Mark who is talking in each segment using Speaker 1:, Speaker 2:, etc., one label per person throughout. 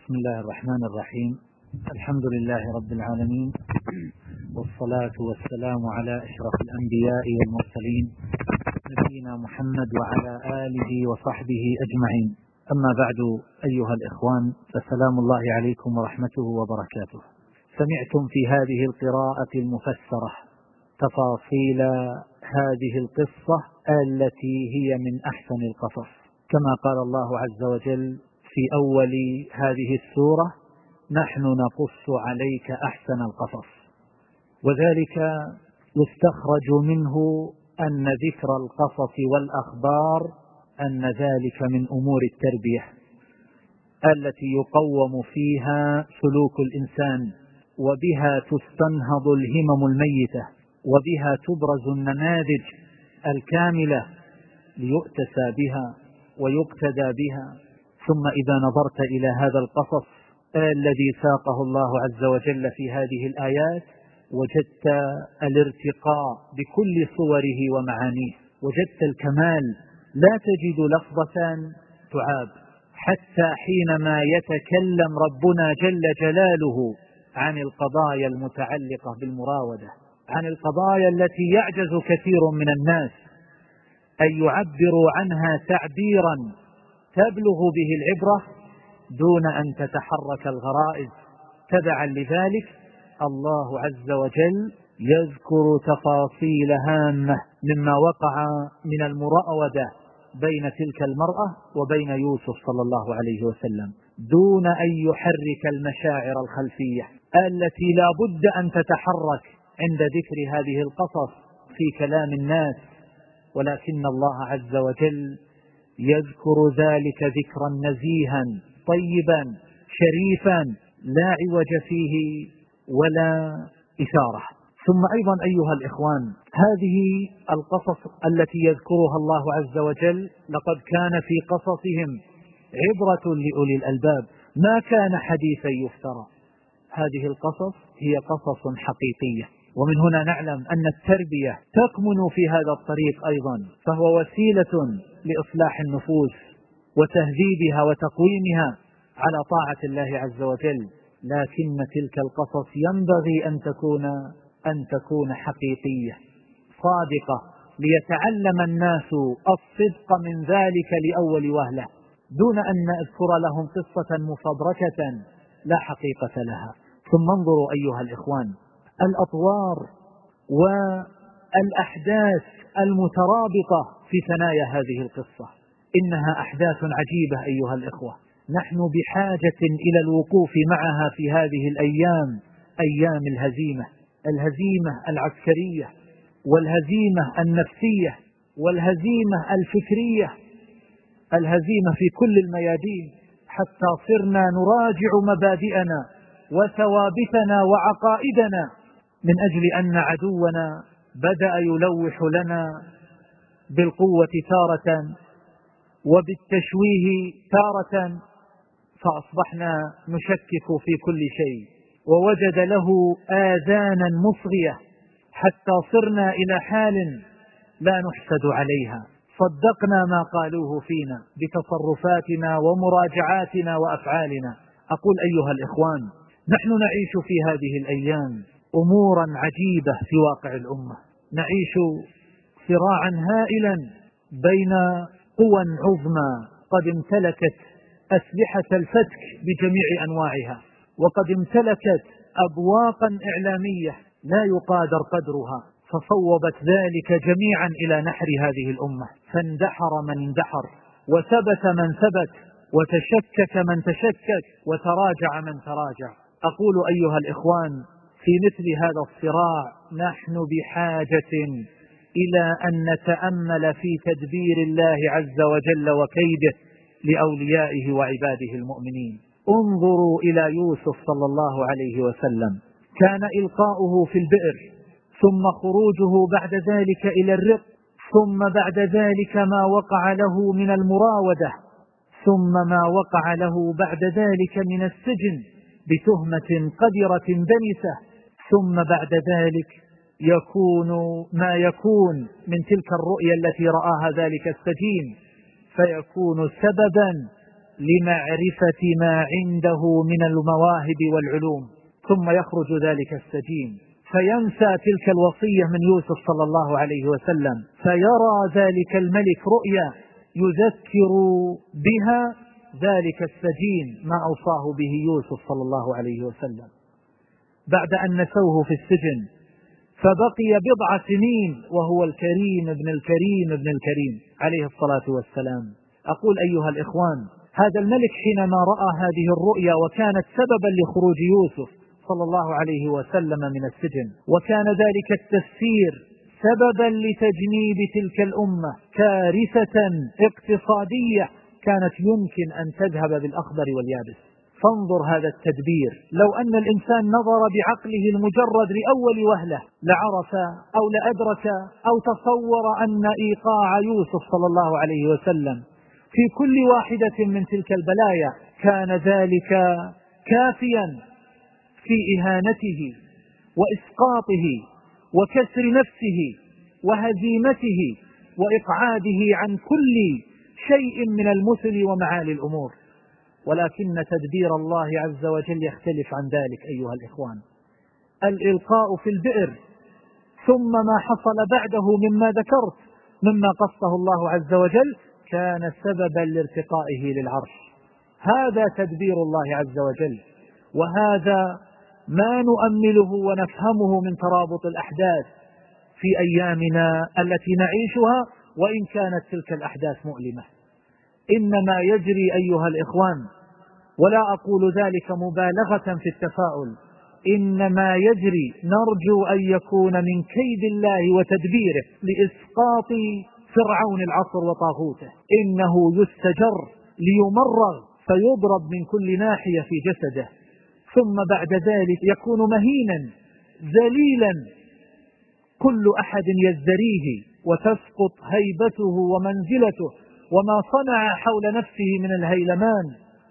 Speaker 1: بسم الله الرحمن الرحيم. الحمد لله رب العالمين، والصلاة والسلام على أشرف الأنبياء والمرسلين نبينا محمد وعلى آله وصحبه أجمعين. أما بعد، أيها الإخوان، فسلام الله عليكم ورحمته وبركاته. سمعتم في هذه القراءة المفسرة تفاصيل هذه القصة التي هي من أحسن القصص، كما قال الله عز وجل في أول هذه السورة: نحن نقص عليك أحسن القصص. وذلك يستخرج منه أن ذكر القصص والأخبار أن ذلك من أمور التربية التي يقوم فيها سلوك الإنسان، وبها تستنهض الهمم الميتة، وبها تبرز النماذج الكاملة ليؤتسى بها ويقتدى بها. ثم إذا نظرت إلى هذا القصص الذي ساقه الله عز وجل في هذه الآيات، وجدت الارتقاء بكل صوره ومعانيه، وجدت الكمال، لا تجد لفظة تعاب. حتى حينما يتكلم ربنا جل جلاله عن القضايا المتعلقة بالمراودة، عن القضايا التي يعجز كثير من الناس أن يعبروا عنها تعبيرا تبلغ به العبرة دون أن تتحرك الغرائز، تبعا لذلك الله عز وجل يذكر تفاصيل هامة مما وقع من المراودة بين تلك المرأة وبين يوسف صلى الله عليه وسلم، دون أن يحرك المشاعر الخلفية التي لا بد أن تتحرك عند ذكر هذه القصص في كلام الناس. ولكن الله عز وجل يذكر ذلك ذكرا نزيها طيبا شريفا لا عوج فيه ولا إثارة. ثم أيضا أيها الإخوان، هذه القصص التي يذكرها الله عز وجل لقد كان في قصصهم عبرة لأولي الألباب، ما كان حديثا يفترى. هذه القصص هي قصص حقيقية، ومن هنا نعلم أن التربية تكمن في هذا الطريق أيضا، فهو وسيلة لإصلاح النفوس وتهذيبها وتقويمها على طاعة الله عز وجل. لكن تلك القصص ينبغي أن تكون حقيقية صادقة، ليتعلم الناس الصدق من ذلك لأول وهلة، دون أن نذكر لهم قصة مفبركة لا حقيقة لها. ثم انظروا أيها الإخوان، الأطوار والأحداث المترابطة في ثنايا هذه القصة إنها أحداث عجيبة أيها الإخوة. نحن بحاجة إلى الوقوف معها في هذه الأيام، أيام الهزيمة العسكرية، والهزيمة النفسية، والهزيمة الفكرية، الهزيمة في كل الميادين، حتى صرنا نراجع مبادئنا وثوابتنا وعقائدنا من أجل أن عدونا بدأ يلوح لنا بالقوة تارة وبالتشويه تارة، فأصبحنا نشكك في كل شيء، ووجد له آذانا مصغية، حتى صرنا إلى حال لا نحسد عليها. صدقنا ما قالوه فينا بتصرفاتنا ومراجعاتنا وأفعالنا. أقول أيها الإخوان، نحن نعيش في هذه الأيام أمورا عجيبة في واقع الأمة. نعيش صراعا هائلا بين قوى عظمى قد امتلكت أسلحة الفتك بجميع أنواعها، وقد امتلكت أبواقا إعلامية لا يقادر قدرها، فصوبت ذلك جميعا إلى نحر هذه الأمة، فاندحر من اندحر، وثبت من ثبت، وتشكك من تشكك، وتراجع من تراجع. أقول أيها الإخوان، في مثل هذا الصراع نحن بحاجة إلى أن نتأمل في تدبير الله عز وجل وكيده لأوليائه وعباده المؤمنين. انظروا إلى يوسف صلى الله عليه وسلم، كان إلقاؤه في البئر، ثم خروجه بعد ذلك إلى الرق، ثم بعد ذلك ما وقع له من المراودة، ثم ما وقع له بعد ذلك من السجن بتهمة قذرة دنسة، ثم بعد ذلك يكون ما يكون من تلك الرؤيا التي رآها ذلك السجين، فيكون سببا لمعرفة ما عنده من المواهب والعلوم، ثم يخرج ذلك السجين فينسى تلك الوصية من يوسف صلى الله عليه وسلم، فيرى ذلك الملك رؤيا يذكر بها ذلك السجين ما أوصاه به يوسف صلى الله عليه وسلم، بعد أن نسوه في السجن فبقي 7 سنين وهو الكريم ابن الكريم ابن الكريم عليه الصلاة والسلام. أقول أيها الإخوان، هذا الملك حينما رأى هذه الرؤيا وكانت سببا لخروج يوسف صلى الله عليه وسلم من السجن، وكان ذلك التفسير سببا لتجنيب تلك الأمة كارثة اقتصادية كانت يمكن أن تذهب بالأخضر واليابس. فانظر هذا التدبير، لو أن الإنسان نظر بعقله المجرد لأول وهلة لعرف أو لأدرك أو تصور أن إيقاع يوسف صلى الله عليه وسلم في كل واحدة من تلك البلايا كان ذلك كافيا في إهانته وإسقاطه وكسر نفسه وهزيمته وإقعاده عن كل شيء من المثل ومعالي الأمور. ولكن تدبير الله عز وجل يختلف عن ذلك أيها الإخوان. الإلقاء في البئر ثم ما حصل بعده مما ذكرت مما قصه الله عز وجل كان سببا لارتقائه للعرش. هذا تدبير الله عز وجل، وهذا ما نؤمله ونفهمه من ترابط الأحداث في أيامنا التي نعيشها، وإن كانت تلك الأحداث مؤلمة. إنما يجري أيها الإخوان، ولا أقول ذلك مبالغة في التفاؤل، إنما يجري نرجو أن يكون من كيد الله وتدبيره لإسقاط فرعون العصر وطاغوته. إنه يستجر ليمرغ فيضرب من كل ناحية في جسده، ثم بعد ذلك يكون مهينا ذليلا، كل أحد يزدريه وتسقط هيبته ومنزلته وما صنع حول نفسه من الهيلمان.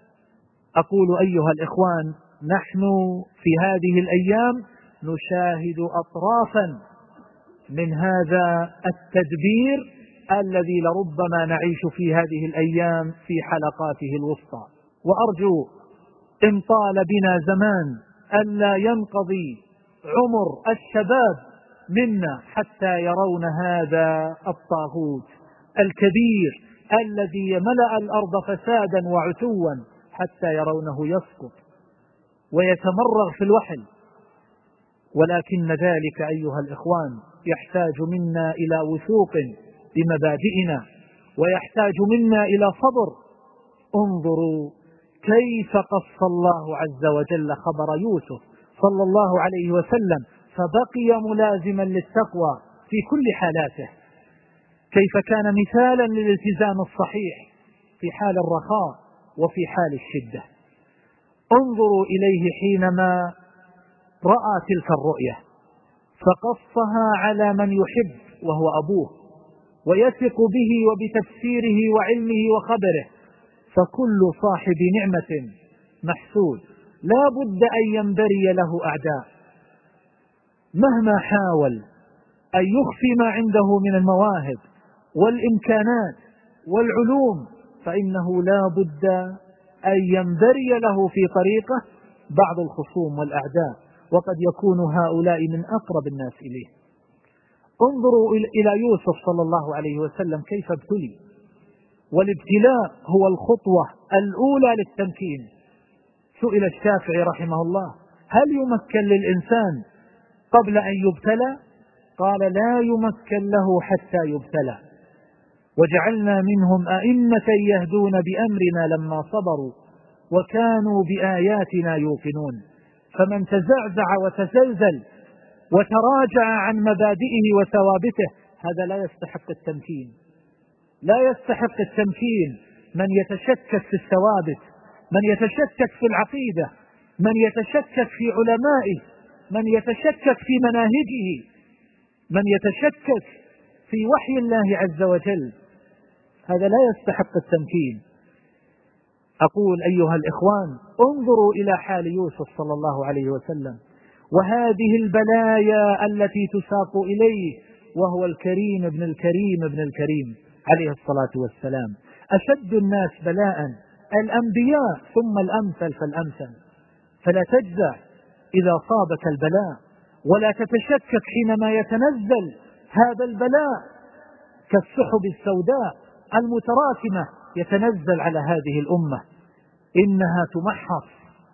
Speaker 1: أقول أيها الإخوان، نحن في هذه الأيام نشاهد أطرافا من هذا التدبير الذي لربما نعيش في هذه الأيام في حلقاته الوسطى. وأرجو إن طال بنا زمان ألا ينقضي عمر الشباب منا حتى يرون هذا الطاغوت الكبير الذي ملأ الأرض فسادا وعتوا حتى يرونه يسقط ويتمرغ في الوحل. ولكن ذلك أيها الإخوان يحتاج منا إلى وثوق بمبادئنا، ويحتاج منا إلى صبر. انظروا كيف قص الله عز وجل خبر يوسف صلى الله عليه وسلم فبقي ملازما للتقوى في كل حالاته، كيف كان مثالا للالتزام الصحيح في حال الرخاء وفي حال الشدة. انظروا إليه حينما رأى تلك الرؤية فقصها على من يحب وهو أبوه ويثق به وبتفسيره وعلمه وخبره، فكل صاحب نعمة محسود لا بد أن ينبري له أعداء، مهما حاول أن يخفي ما عنده من المواهب والإمكانات والعلوم فإنه لا بد أن ينبري له في طريقه بعض الخصوم والأعداء، وقد يكون هؤلاء من أقرب الناس إليه. انظروا إلى يوسف صلى الله عليه وسلم كيف ابتلي، والابتلاء هو الخطوة الأولى للتمكين. سئل الشافعي رحمه الله: هل يمكن للإنسان قبل أن يبتلى؟ قال: لا يمكن له حتى يبتلى. وجعلنا منهم أئمة يهدون بأمرنا لما صبروا وكانوا بآياتنا يوقنون. فمن تزعزع وتزلزل وتراجع عن مبادئه وثوابته هذا لا يستحق التمكين، لا يستحق التمكين. من يتشكك في الثوابت، من يتشكك في العقيدة، من يتشكك في علمائه، من يتشكك في مناهجه، من يتشكك في وحي الله عز وجل، هذا لا يستحق التمكين. أقول أيها الإخوان، انظروا إلى حال يوسف صلى الله عليه وسلم وهذه البلايا التي تساق إليه وهو الكريم ابن الكريم ابن الكريم عليه الصلاة والسلام. أشد الناس بلاء الأنبياء ثم الأمثل فالأمثل، فلا تجزع إذا صابك البلاء، ولا تتشكك حينما يتنزل هذا البلاء كالسحب السوداء المتراكمة يتنزل على هذه الأمة، إنها تمحص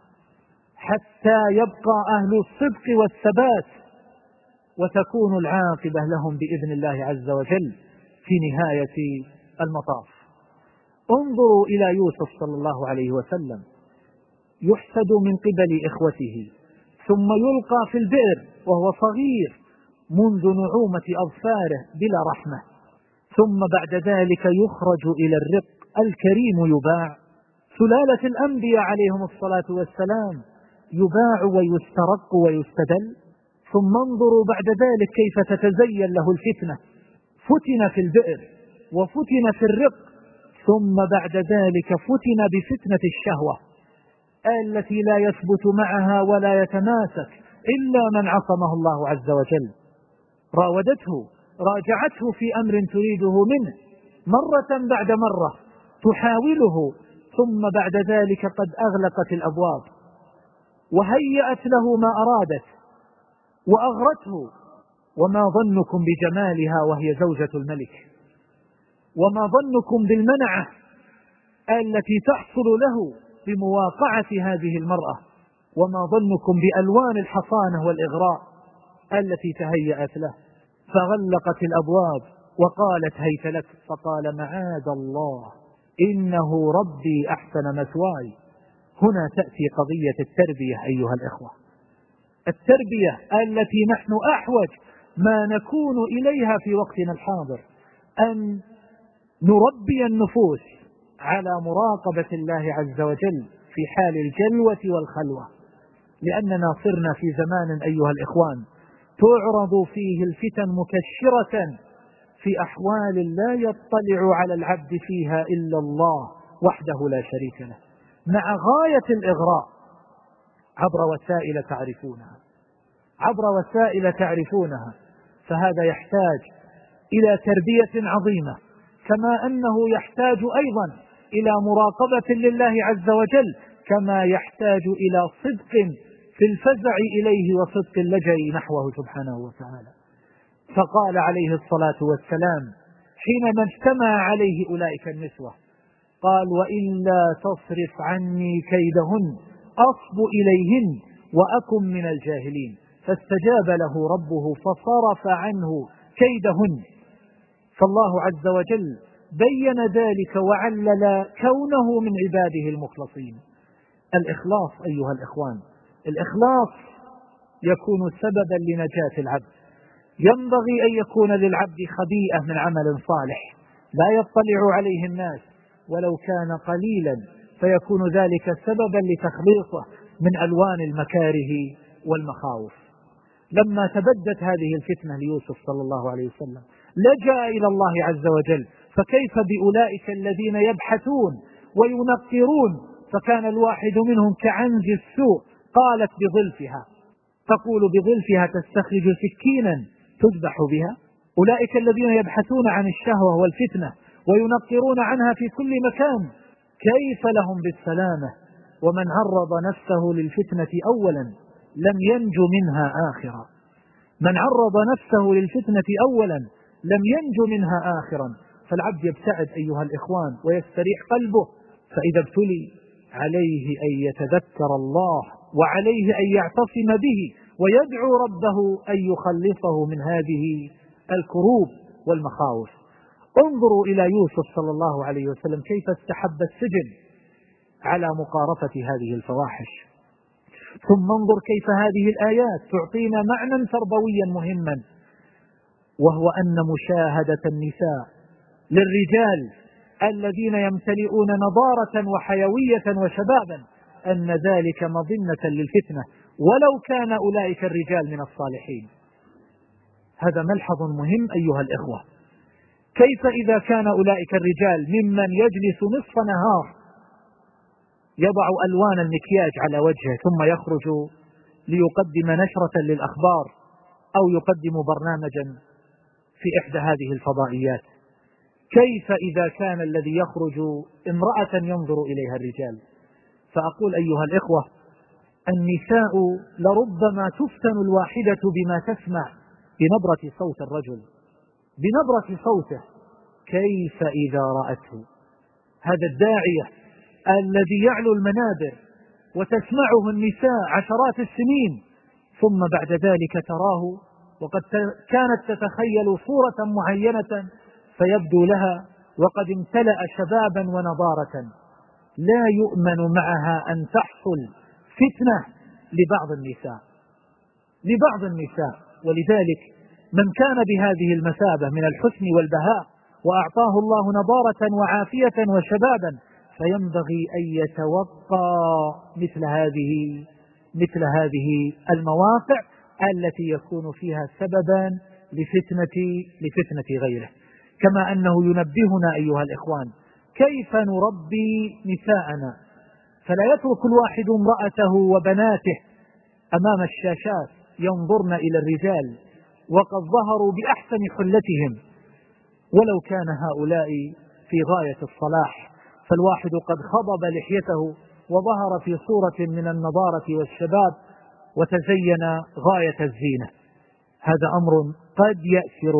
Speaker 1: حتى يبقى أهل الصدق والثبات، وتكون العاقبة لهم بإذن الله عز وجل في نهاية المطاف. انظروا إلى يوسف صلى الله عليه وسلم، يحسد من قبل إخوته، ثم يلقى في البئر وهو صغير منذ نعومة أظفاره بلا رحمة، ثم بعد ذلك يخرج إلى الرق الكريم يباع. سلالة الأنبياء عليهم الصلاة والسلام يباع ويسترق ويستدل. ثم انظروا بعد ذلك كيف تتزين له الفتنة، فتن في البئر وفتن في الرق، ثم بعد ذلك فتن بفتنة الشهوة التي لا يثبت معها ولا يتماسك إلا من عصمه الله عز وجل. راودته، راجعته في أمر تريده منه مرة بعد مرة، تحاوله، ثم بعد ذلك قد أغلقت الأبواب وهيأت له ما أرادت وأغرته. وما ظنكم بجمالها وهي زوجة الملك، وما ظنكم بالمنعة التي تحصل له بمواقعة هذه المرأة، وما ظنكم بألوان الحصانة والإغراء التي تهيأت له. فغلقت الأبواب وقالت هيت لك، فقال معاذ الله إنه ربي أحسن مثواي. هنا تأتي قضية التربية أيها الإخوة، التربية التي نحن أحوج ما نكون إليها في وقتنا الحاضر، أن نربي النفوس على مراقبة الله عز وجل في حال الجلوة والخلوة، لأننا صرنا في زمان أيها الإخوان تعرض فيه الفتن مكشرة في أحوال لا يطلع على العبد فيها إلا الله وحده لا شريك له، مع غاية الإغراء عبر وسائل تعرفونها. فهذا يحتاج إلى تربية عظيمة، كما أنه يحتاج أيضا إلى مراقبة لله عز وجل، كما يحتاج إلى صدق في الفزع إليه وصدق اللجأ نحوه سبحانه وتعالى. فقال عليه الصلاة والسلام حينما اجتمع عليه أولئك النسوة، قال وإلا تصرف عني كيدهن أصب إليهن وأكن من الجاهلين، فاستجاب له ربه فصرف عنه كيدهن. فالله عز وجل بين ذلك وعلل كونه من عباده المخلصين. الإخلاص أيها الإخوان، الإخلاص يكون سببا لنجاة العبد. ينبغي أن يكون للعبد خبيئة من عمل صالح لا يطلع عليه الناس ولو كان قليلا، فيكون ذلك سببا لتخليصه من ألوان المكاره والمخاوف. لما تبدت هذه الفتنة ليوسف صلى الله عليه وسلم لجأ إلى الله عز وجل، فكيف بأولئك الذين يبحثون وينقرون؟ فكان الواحد منهم كعنز السوء، قالت بظلفها، تقول بظلفها تستخرج سكينا تذبح بها. أولئك الذين يبحثون عن الشهوة والفتنة وينقرون عنها في كل مكان، كيف لهم بالسلامة؟ ومن عرض نفسه للفتنة أولا لم ينجو منها آخرا، من عرض نفسه للفتنة أولا لم ينجو منها آخرا. فالعبد يبتعد أيها الإخوان ويستريح قلبه، فإذا ابتلي عليه أن يتذكر الله، وعليه أن يعتصم به ويدعو ربه أن يخلصه من هذه الكروب والمخاوف. انظروا إلى يوسف صلى الله عليه وسلم كيف استحب السجن على مقارفة هذه الفواحش. ثم انظر كيف هذه الآيات تعطينا معنى تربويا مهما، وهو أن مشاهدة النساء للرجال الذين يمتلئون نضارة وحيوية وشبابا أن ذلك مظنة للفتنة ولو كان أولئك الرجال من الصالحين. هذا ملحظ مهم أيها الإخوة. كيف إذا كان أولئك الرجال ممن يجلس نصف نهار يضع ألوان المكياج على وجهه ثم يخرج ليقدم نشرة للأخبار أو يقدم برنامجا في إحدى هذه الفضائيات، كيف إذا كان الذي يخرج امرأة ينظر إليها الرجال. فأقول أيها الإخوة، النساء لربما تفتن الواحدة بما تسمع بنبرة صوت الرجل، بنبرة صوته، كيف إذا رأته؟ هذا الداعية الذي يعلو المنابر وتسمعه النساء عشرات السنين، ثم بعد ذلك تراه وقد كانت تتخيل صورة معينة فيبدو لها وقد امتلأ شبابا ونضارة، لا يؤمن معها أن تحصل فتنة لبعض النساء. ولذلك من كان بهذه المثابة من الحسن والبهاء وأعطاه الله نضارة وعافية وشبابا فينبغي أن يتوقى مثل هذه المواقع التي يكون فيها سببا لفتنة غيره. كما أنه ينبهنا أيها الإخوان كيف نربي نساءنا، فلا يترك الواحد امرأته وبناته أمام الشاشات ينظرن إلى الرجال وقد ظهروا بأحسن حلتهم، ولو كان هؤلاء في غاية الصلاح، فالواحد قد خضب لحيته وظهر في صورة من النضارة والشباب وتزين غاية الزينة. هذا أمر قد يأسر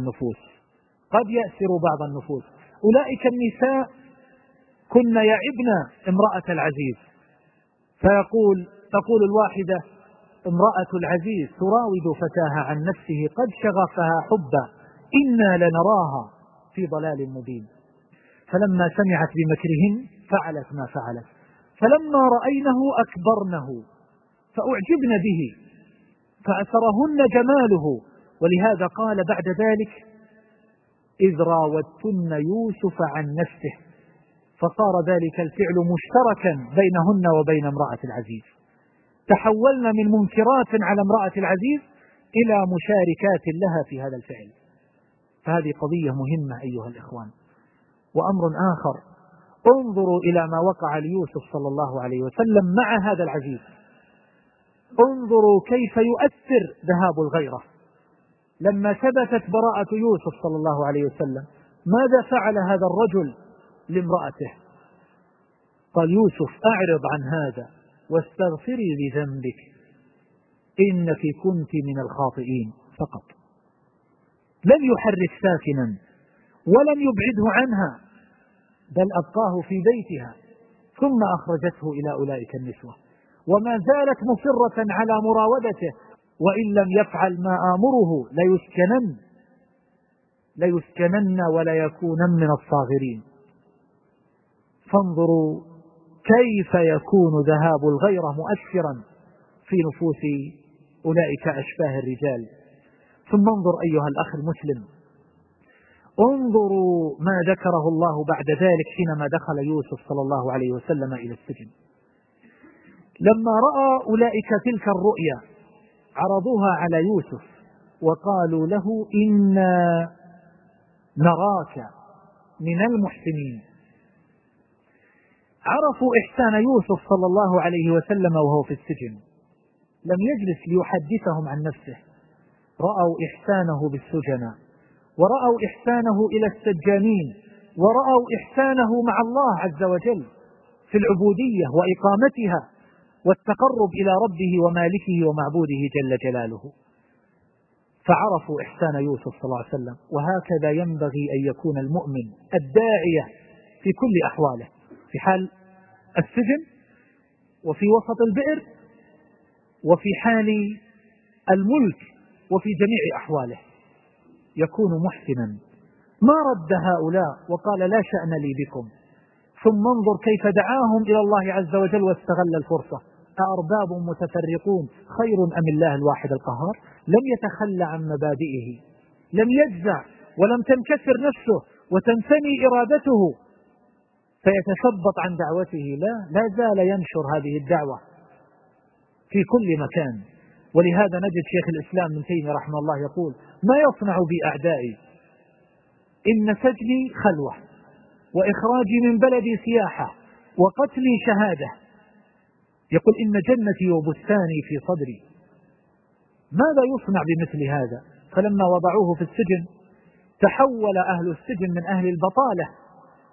Speaker 1: بعض النفوس. أولئك النساء كن يعبن امرأة العزيز، تقول الواحدة: امرأة العزيز تراود فتاها عن نفسه قد شغفها حبا إنا لنراها في ضلال مبين. فلما سمعت بمكرهن فعلت ما فعلت، فلما رأينه أكبرنه فأعجبن به فأثرهن جماله. ولهذا قال بعد ذلك: إذ راودتن يوسف عن نفسه، فصار ذلك الفعل مشتركا بينهن وبين امرأة العزيز، تحولن من منكرات على امرأة العزيز إلى مشاركات لها في هذا الفعل. فهذه قضية مهمة أيها الإخوان. وأمر آخر، انظروا إلى ما وقع ليوسف صلى الله عليه وسلم مع هذا العزيز، انظروا كيف يؤثر ذهاب الغيرة. لما ثبتت براءة يوسف صلى الله عليه وسلم ماذا فعل هذا الرجل لامرأته؟ قال: يوسف أعرض عن هذا واستغفري لذنبك إنك كنت من الخاطئين. فقط لم يحرك ساكنا ولم يبعده عنها، بل أبقاه في بيتها ثم أخرجته إلى أولئك النسوة، وما زالت مصرة على مراودته، وإن لم يفعل ما آمره ليسكنن ولا يكونن من الصاغرين. فانظروا كيف يكون ذهاب الغيرة مؤثرا في نفوس أولئك أشباه الرجال. ثم انظر أيها الأخ المسلم، انظروا ما ذكره الله بعد ذلك حينما دخل يوسف صلى الله عليه وسلم إلى السجن. لما رأى أولئك تلك الرؤيا عرضوها على يوسف وقالوا له: إنا نراك من المحسنين. عرفوا إحسان يوسف صلى الله عليه وسلم وهو في السجن، لم يجلس ليحدثهم عن نفسه، رأوا إحسانه بالسجناء، ورأوا إحسانه إلى السجانين، ورأوا إحسانه مع الله عز وجل في العبودية وإقامتها والتقرب إلى ربه ومالكه ومعبوده جل جلاله، فعرفوا إحسان يوسف صلى الله عليه وسلم. وهكذا ينبغي أن يكون المؤمن الداعية في كل أحواله، في حال السجن وفي وسط البئر وفي حال الملك وفي جميع أحواله، يكون محسنا. ما رد هؤلاء وقال: لا شأن لي بكم. ثم انظر كيف دعاهم إلى الله عز وجل واستغل الفرصة: أأرباب متفرقون خير أم الله الواحد القهار؟ لم يتخلى عن مبادئه، لم يجزع ولم تنكسر نفسه وتنثني إرادته فيتثبط عن دعوته، لا زال ينشر هذه الدعوة في كل مكان. ولهذا نجد شيخ الإسلام ابن تيمية رحمه الله يقول: ما يصنع بي أعدائي؟ إن سجني خلوة، وإخراجي من بلدي سياحة، وقتلي شهادة. يقول: إن جنتي وبستاني في صدري. ماذا يصنع بمثل هذا؟ فلما وضعوه في السجن تحول أهل السجن من أهل البطالة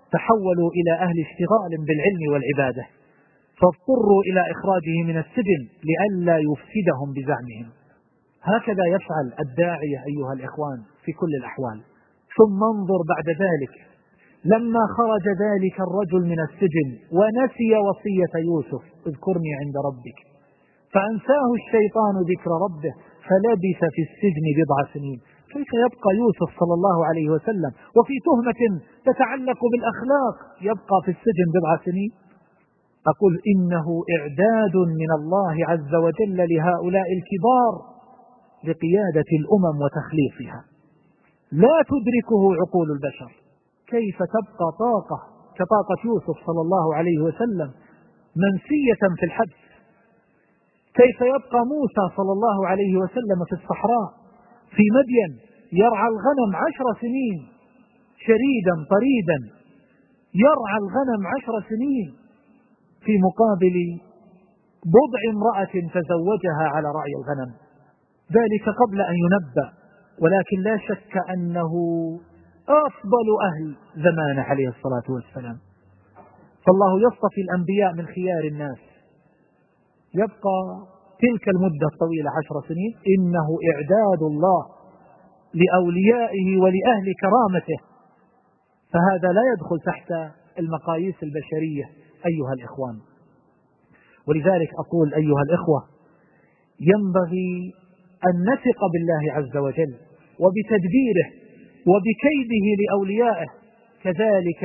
Speaker 1: تحولوا إلى أهل اشتغال بالعلم والعبادة، فاضطروا إلى إخراجه من السجن لئلا يفسدهم بزعمهم. هكذا يفعل الداعية أيها الإخوان في كل الأحوال. ثم انظر بعد ذلك لما خرج ذلك الرجل من السجن ونسي وصية يوسف: اذكرني عند ربك، فأنساه الشيطان ذكر ربه فلبث في السجن 10 سنين. كيف يبقى يوسف صلى الله عليه وسلم وفي تهمة تتعلق بالأخلاق يبقى في السجن 10 سنين؟ أقول إنه إعداد من الله عز وجل لهؤلاء الكبار لقيادة الأمم وتخليصها، لا تدركه عقول البشر. كيف تبقى طاقة كطاقة يوسف صلى الله عليه وسلم منسية في الحبس؟ كيف يبقى موسى صلى الله عليه وسلم في الصحراء في مدين يرعى الغنم 10 سنين شريدا طريدا، يرعى الغنم 10 سنين في مقابل بضع امرأة تزوجها على رعي الغنم، ذلك قبل أن ينبأ. ولكن لا شك أنه أفضل أهل زمانه عليه الصلاة والسلام. فالله يصطفي الأنبياء من خيار الناس. يبقى تلك المدة الطويلة 10 سنين، إنه إعداد الله لأوليائه ولأهل كرامته، فهذا لا يدخل تحت المقاييس البشرية أيها الإخوان. ولذلك أقول أيها الإخوة، ينبغي أن نثق بالله عز وجل وبتدبيره وبكيده لأوليائه. كذلك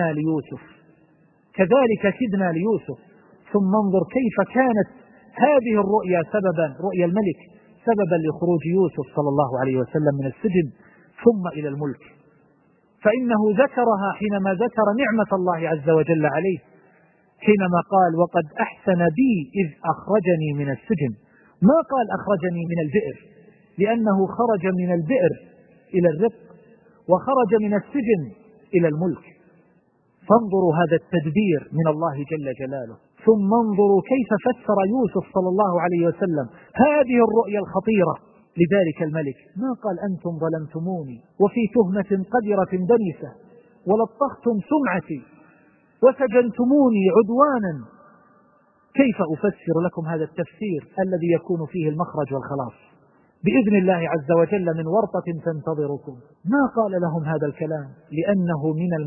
Speaker 1: كدنا ليوسف. ثم انظر كيف كانت هذه الرؤيا سببا، رؤيا الملك سببا لخروج يوسف صلى الله عليه وسلم من السجن ثم إلى الملك. فإنه ذكرها حينما ذكر نعمة الله عز وجل عليه، حينما قال: وقد أحسن بي إذ أخرجني من السجن. ما قال أخرجني من البئر، لأنه خرج من البئر إلى الرق وخرج من السجن إلى الملك. فانظروا هذا التدبير من الله جل جلاله. ثم انظروا كيف فسر يوسف صلى الله عليه وسلم هذه الرؤيا الخطيرة لذلك الملك. ما قال: أنتم ظلمتموني وفي تهمة قذرة دنسة ولطختم سمعتي وسجنتموني عدوانا. كيف أفسر لكم هذا التفسير الذي يكون فيه المخرج والخلاص بإذن الله عز وجل من ورطة تنتظركم؟ ما قال لهم هذا الكلام لأنه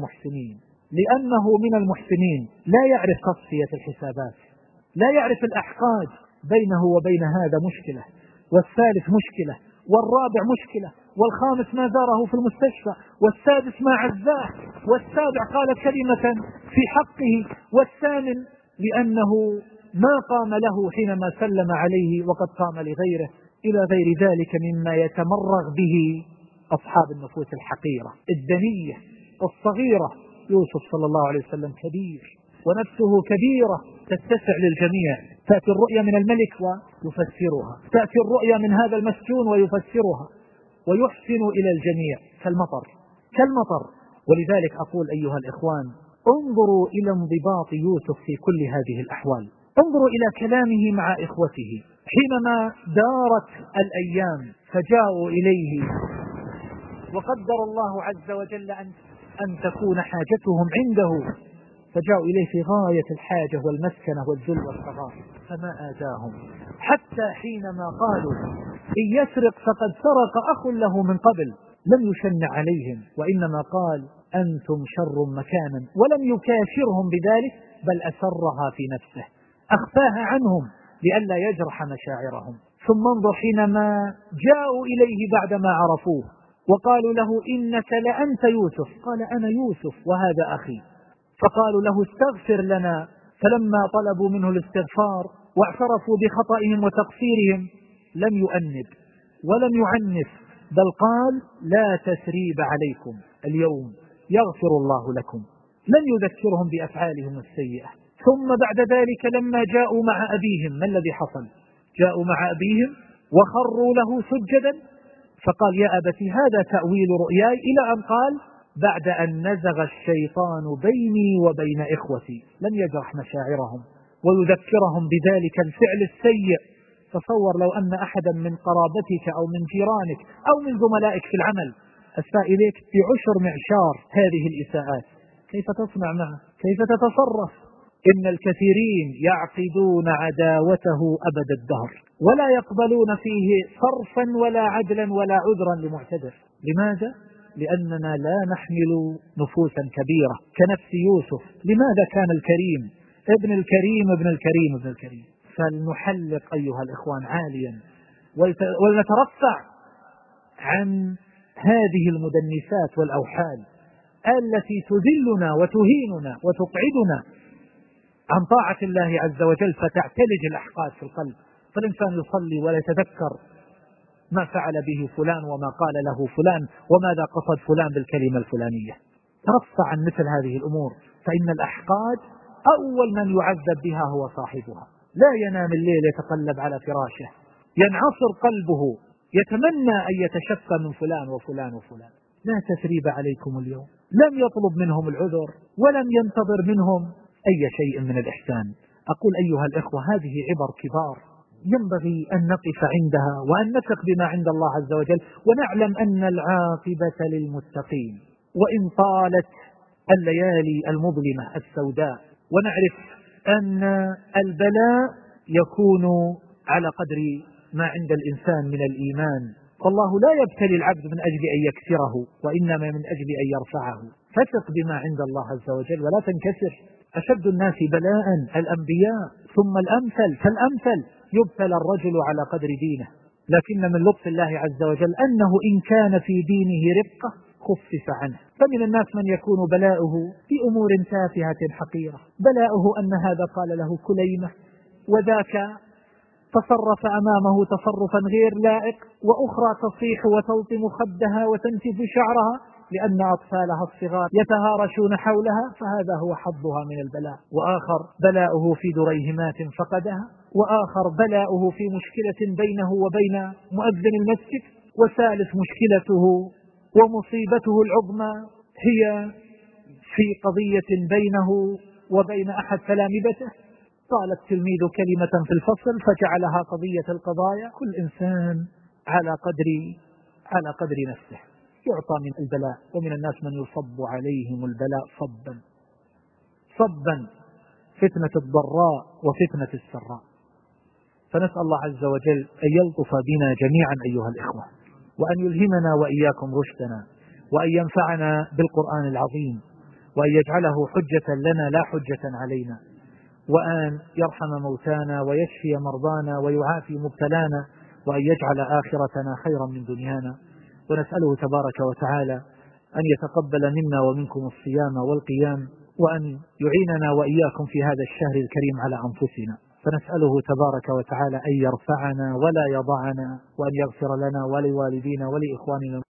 Speaker 1: من المحسنين، لا يعرف تصفية الحسابات، لا يعرف الأحقاد. بينه وبين هذا مشكلة، والثالث مشكلة، والرابع مشكلة، والخامس ما زاره في المستشفى، والسادس ما عزاه، والسابع قال كلمة في حقه، والثامن لأنه ما قام له حينما سلم عليه وقد قام لغيره، إلى غير ذلك مما يتمرغ به أصحاب النفوس الحقيرة الدنية الصغيرة. يوسف صلى الله عليه وسلم كبير ونفسه كبيرة تتسع للجميع. تأتي الرؤيا من الملك ويفسرها، تأتي الرؤيا من هذا المسجون ويفسرها، ويحسن إلى الجميع كالمطر. ولذلك أقول أيها الإخوان، انظروا إلى انضباط يوسف في كل هذه الأحوال. انظروا إلى كلامه مع إخوته حينما دارت الأيام فجاءوا إليه، وقدر الله عز وجل أن تكون حاجتهم عنده، فجاءوا إليه في غاية الحاجة والمسكنة والذل والصغار، فما آتاهم. حتى حينما قالوا إن يسرق فقد سرق أخ له من قبل لم يشن عليهم، وإنما قال أنتم شر مكانا، ولم يكاشرهم بذلك بل أسرها في نفسه، أخفاها عنهم لئلا يجرح مشاعرهم. ثم انظر حينما جاءوا إليه بعدما عرفوه وقالوا له إنك لأنت يوسف، قال أنا يوسف وهذا أخي. فقالوا له استغفر لنا، فلما طلبوا منه الاستغفار واعترفوا بخطئهم وتقصيرهم لم يؤنب ولم يعنف، بل قال لا تثريب عليكم اليوم يغفر الله لكم، لن يذكرهم بأفعالهم السيئة. ثم بعد ذلك لما جاءوا مع أبيهم ما الذي حصل؟ جاءوا مع أبيهم وخروا له سجدا، فقال يا أبت هذا تأويل رؤياي، إلى أن قال بعد أن نزغ الشيطان بيني وبين إخوتي، لم يجرح مشاعرهم ويذكرهم بذلك الفعل السيء. تصور لو أن أحدا من قرابتك أو من جيرانك أو من زملائك في العمل أساء إليك ب10 معشار هذه الإساءات، كيف تصنع معه؟ كيف تتصرف؟ إن الكثيرين يعقدون عداوته أبد الدهر ولا يقبلون فيه صرفا ولا عدلا ولا عذرا لمعتذر. لماذا؟ لأننا لا نحمل نفوسا كبيرة كنفس يوسف. لماذا كان الكريم ابن الكريم ابن الكريم ابن الكريم؟ فلنحلق أيها الإخوان عاليا ولنترفع عن هذه المدنسات والأوحال التي تذلنا وتهيننا وتقعدنا عن طاعة الله عز وجل، فتعتلج الأحقاد في القلب، فالإنسان يصلي ولا يتذكر ما فعل به فلان وما قال له فلان وماذا قصد فلان بالكلمة الفلانية. ترفع عن مثل هذه الأمور، فإن الأحقاد أول من يعذب بها هو صاحبها. لا ينام الليل يتقلب على فراشه، ينعصر قلبه يتمنى أن يتشفى من فلان وفلان وفلان. لا تثريب عليكم اليوم، لم يطلب منهم العذر ولم ينتظر منهم أي شيء من الإحسان. أقول أيها الإخوة هذه عبر كبار ينبغي أن نقف عندها وأن نثق بما عند الله عز وجل، ونعلم أن العاقبة للمتقين وإن طالت الليالي المظلمة السوداء، ونعرف أن البلاء يكون على قدر ما عند الإنسان من الإيمان، فالله لا يبتلي العبد من أجل أن يكسره وإنما من أجل أن يرفعه. فثق بما عند الله عز وجل ولا تنكسر. أشد الناس بلاء الأنبياء ثم الأمثل فالأمثل. يبتلى الرجل على قدر دينه، لكن من لطف الله عز وجل أنه إن كان في دينه رقة خفف عنه. فمن الناس من يكون بلاؤه في أمور تافهة حقيرة، بلاؤه أن هذا قال له كليمة وذاك تصرف أمامه تصرفا غير لائق، وأخرى تصيح وتلطم خدها وتنتف شعرها لأن أطفالها الصغار يتهارشون حولها، فهذا هو حظها من البلاء. وآخر بلاؤه في دريهمات فقدها، وآخر بلاؤه في مشكلة بينه وبين مؤذن المسجد، وثالث مشكلته ومصيبته العظمى هي في قضية بينه وبين أحد تلامذته. قال التلميذ كلمة في الفصل فجعلها قضية القضايا. كل إنسان على قدر نفسه يعطى من البلاء، ومن الناس من يصب عليهم البلاء صبا فتنة الضراء وفتنة السراء. فنسأل الله عز وجل أن يلطف بنا جميعا أيها الإخوة، وأن يلهمنا وإياكم رشدنا، وأن ينفعنا بالقرآن العظيم، وأن يجعله حجة لنا لا حجة علينا، وأن يرحم موتانا ويشفي مرضانا ويعافي مبتلانا، وأن يجعل آخرتنا خيرا من دنيانا. ونسأله تبارك وتعالى أن يتقبل منا ومنكم الصيام والقيام، وأن يعيننا وإياكم في هذا الشهر الكريم على أنفسنا. فنسأله تبارك وتعالى أن يرفعنا ولا يضعنا، وأن يغفر لنا ولوالدينا ولإخواننا